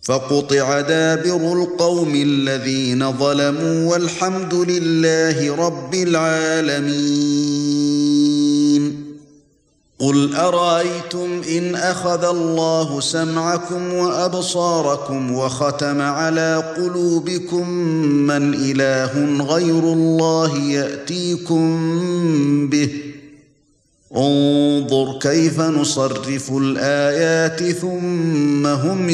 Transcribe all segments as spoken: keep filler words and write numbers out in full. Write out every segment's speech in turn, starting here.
فقطع دابر القوم الذين ظلموا والحمد لله رب العالمين. قل أرأيتم إن أخذ الله سمعكم وأبصاركم وختم على قلوبكم من إله غير الله يأتيكم به؟ انظر كيف نصرف الآيات ثم هم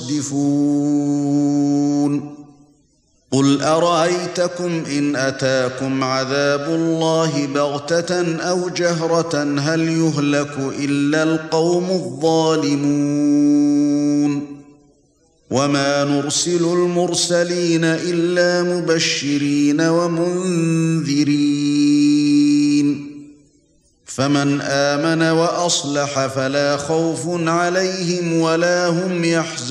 يصدفون. قل أرأيتكم إن أتاكم عذاب الله بغتة أو جهرة هل يهلك إلا القوم الظالمون؟ وما نرسل المرسلين إلا مبشرين ومنذرين، فمن آمن وأصلح فلا خوف عليهم ولا هم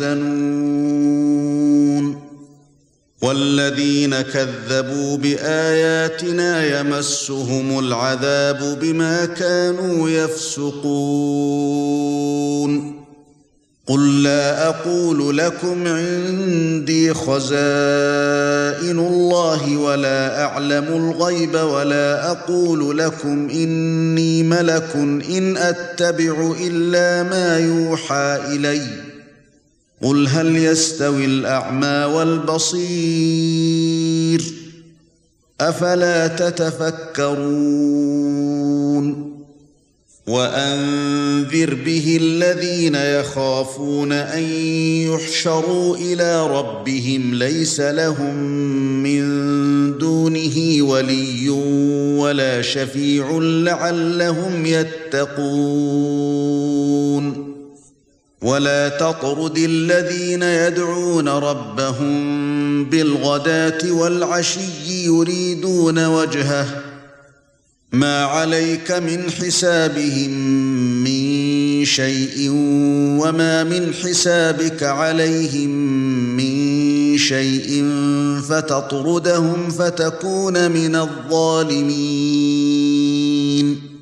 يحزنون. والذين كذبوا بآياتنا يمسهم العذاب بما كانوا يفسقون. قل لا أقول لكم عندي خزائن الله ولا أعلم الغيب ولا أقول لكم إني ملك إن أتبع إلا ما يوحى إلي. قل هل يستوي الأعمى والبصير؟ أفلا تتفكرون. وأنذر به الذين يخافون أن يحشروا إلى ربهم ليس لهم من دونه ولي ولا شفيع لعلهم يتقون. ولا تطرد الذين يدعون ربهم بالغداة والعشي يريدون وجهه ما عليك من حسابهم من شيء وما من حسابك عليهم من شيء فتطردهم فتكون من الظالمين.